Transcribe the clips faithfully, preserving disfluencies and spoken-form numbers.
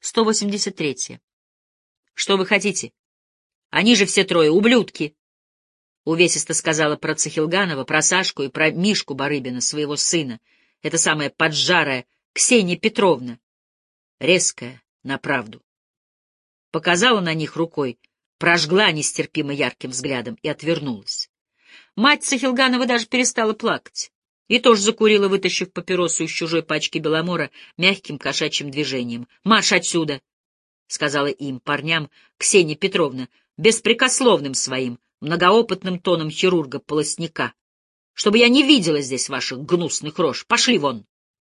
сто восемьдесят третье. Что вы хотите? Они же все трое ублюдки. Увесисто сказала про Цехилганова, про Сашку и про Мишку Барыбина, своего сына. Это самая поджарая Ксения Петровна. Резкая на правду. Показала на них рукой, прожгла нестерпимо ярким взглядом и отвернулась. Мать Цехилганова даже перестала плакать. И тоже закурила, вытащив папиросу из чужой пачки Беломора мягким кошачьим движением. — Марш отсюда! — сказала им, парням, Ксения Петровна, беспрекословным своим, многоопытным тоном хирурга-полостника. — Чтобы я не видела здесь ваших гнусных рож. Пошли вон!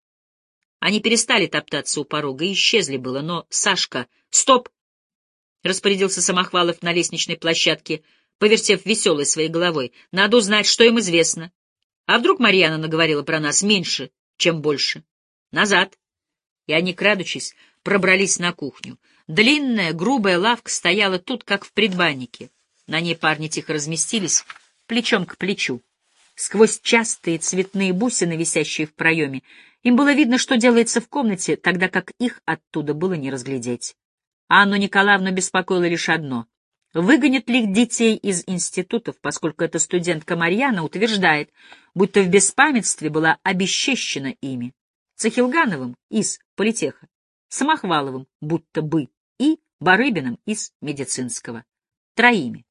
Они перестали топтаться у порога и исчезли было, но Сашка... — Стоп! — распорядился Самохвалов на лестничной площадке, повертев веселой своей головой. — Надо узнать, что им известно. А вдруг Марьяна наговорила про нас меньше, чем больше? Назад. И они, крадучись, пробрались на кухню. Длинная, грубая лавка стояла тут, как в предбаннике. На ней парни тихо разместились, плечом к плечу. Сквозь частые цветные бусины, висящие в проеме, им было видно, что делается в комнате, тогда как их оттуда было не разглядеть. Анну Николаевну беспокоило лишь одно — выгонят ли их детей из институтов, поскольку эта студентка Марьяна утверждает, будто в беспамятстве была обесчещена ими. Цехилгановым из политеха, Самохваловым будто бы и Барыбиным из медицинского. Троими.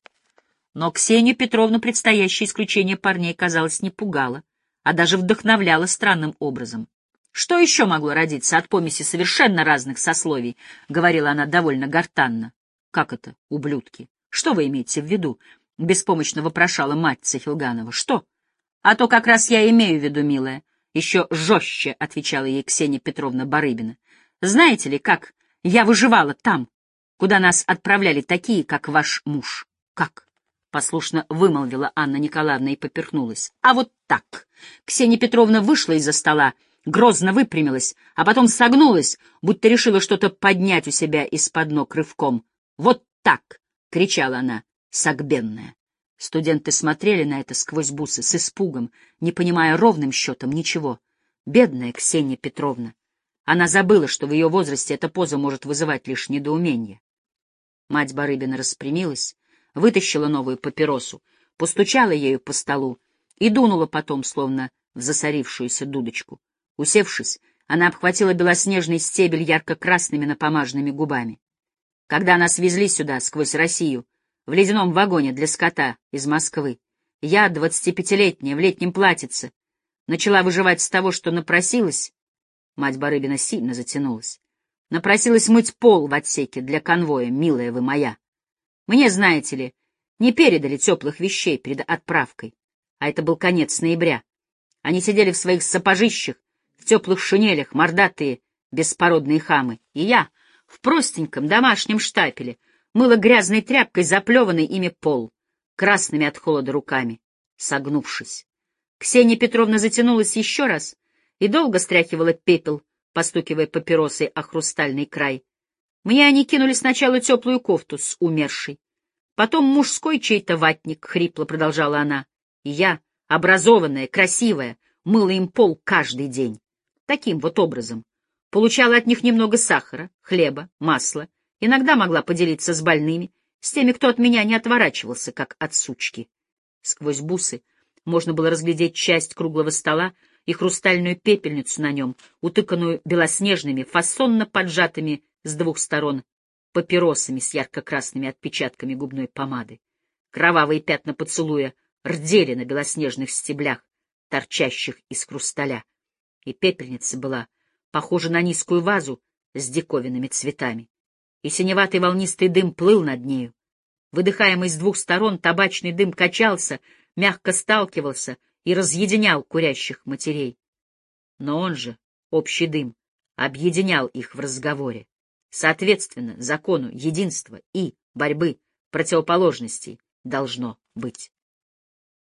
Но Ксению Петровну предстоящее исключение парней, казалось, не пугало, а даже вдохновляло странным образом. Что еще могло родиться от помеси совершенно разных сословий, говорила она довольно гортанно. — Как это, ублюдки? Что вы имеете в виду? — беспомощно вопрошала мать Цехилганова. — Что? — А то как раз я имею в виду, милая. Еще жестче отвечала ей Ксения Петровна Барыбина. — Знаете ли, как я выживала там, куда нас отправляли такие, как ваш муж? — Как? — послушно вымолвила Анна Николаевна и поперхнулась. — А вот так. Ксения Петровна вышла из-за стола, грозно выпрямилась, а потом согнулась, будто решила что-то поднять у себя из-под ног рывком. «Вот так!» — кричала она, согбенная. Студенты смотрели на это сквозь бусы с испугом, не понимая ровным счетом ничего. Бедная Ксения Петровна. Она забыла, что в ее возрасте эта поза может вызывать лишь недоумение. Мать Барыбина распрямилась, вытащила новую папиросу, постучала ею по столу и дунула потом, словно в засорившуюся дудочку. Усевшись, она обхватила белоснежный стебель ярко-красными напомаженными губами. Когда нас везли сюда, сквозь Россию, в ледяном вагоне для скота из Москвы, я, двадцатипятилетняя, в летнем платьице, начала выживать с того, что напросилась, мать Барыбина сильно затянулась, напросилась мыть пол в отсеке для конвоя, милая вы моя. Мне, знаете ли, не передали теплых вещей перед отправкой, а это был конец ноября. Они сидели в своих сапожищах, в теплых шинелях, мордатые, беспородные хамы, и я в простеньком домашнем штапеле мыла грязной тряпкой заплеванный ими пол, красными от холода руками, согнувшись. Ксения Петровна затянулась еще раз и долго стряхивала пепел, постукивая папиросой о хрустальный край. Мне они кинули сначала теплую кофту с умершей, потом мужской чей-то ватник, хрипло продолжала она, и я, образованная, красивая, мыла им пол каждый день. Таким вот образом. Получала от них немного сахара, хлеба, масла, иногда могла поделиться с больными, с теми, кто от меня не отворачивался, как от сучки. Сквозь бусы можно было разглядеть часть круглого стола и хрустальную пепельницу на нем, утыканную белоснежными, фасонно поджатыми с двух сторон папиросами с ярко-красными отпечатками губной помады. Кровавые пятна поцелуя рдели на белоснежных стеблях, торчащих из хрусталя, и пепельница была похожа на низкую вазу с диковинными цветами, и синеватый волнистый дым плыл над нею. Выдыхаемый с двух сторон табачный дым качался, мягко сталкивался и разъединял курящих матерей. Но он же, общий дым, объединял их в разговоре. Соответственно, закону единства и борьбы противоположностей должно быть